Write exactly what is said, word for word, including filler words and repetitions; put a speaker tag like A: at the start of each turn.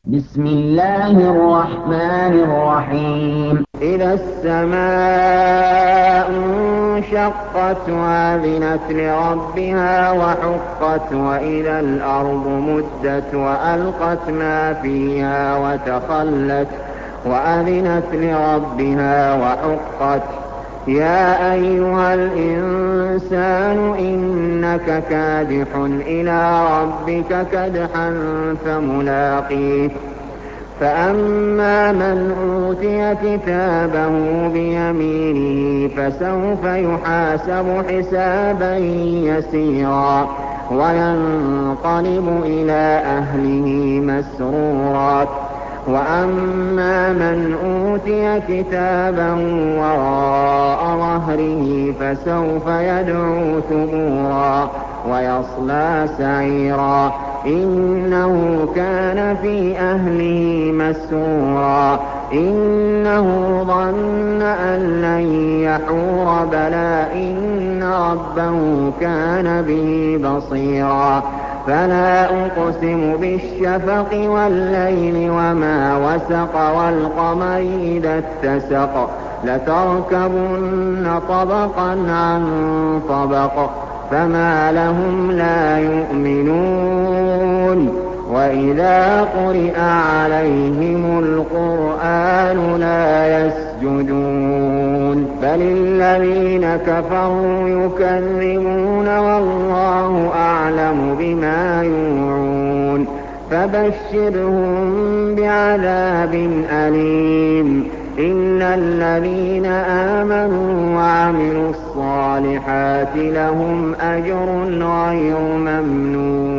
A: بسم الله الرحمن الرحيم إذا السماء انشقت وأذنت لربها وحقت وإذا الأرض مدت وألقت ما فيها وتخلت وأذنت لربها وحقت يا أيها الإنسان إنك كادح إلى ربك كدحا فملاقيه فأما من أوتي كتابه بيمينه فسوف يحاسب حسابا يسيرا وينقلب إلى أهله مسرورا وأما من أوتي كتابه وراء ظهره فسوف يدعو ثبورا ويصلى سعيرا إنه كان في أهله مسرورا إنه ظن أن لن يحور بلى إن ربه كان به بصيرا فلا أقسم بالشفق والليل وما وسق والقمر إذا اتسق لتركبن طبقا عن طبق فما لهم لا يؤمنون وإذا قرئ عليهم القرآن لا يسجدون بل الذين كفروا يكذبون والله أعلم بما يوعون فبشرهم بعذاب أليم إلا الذين آمنوا وعملوا الصالحات لهم أجر غير ممنون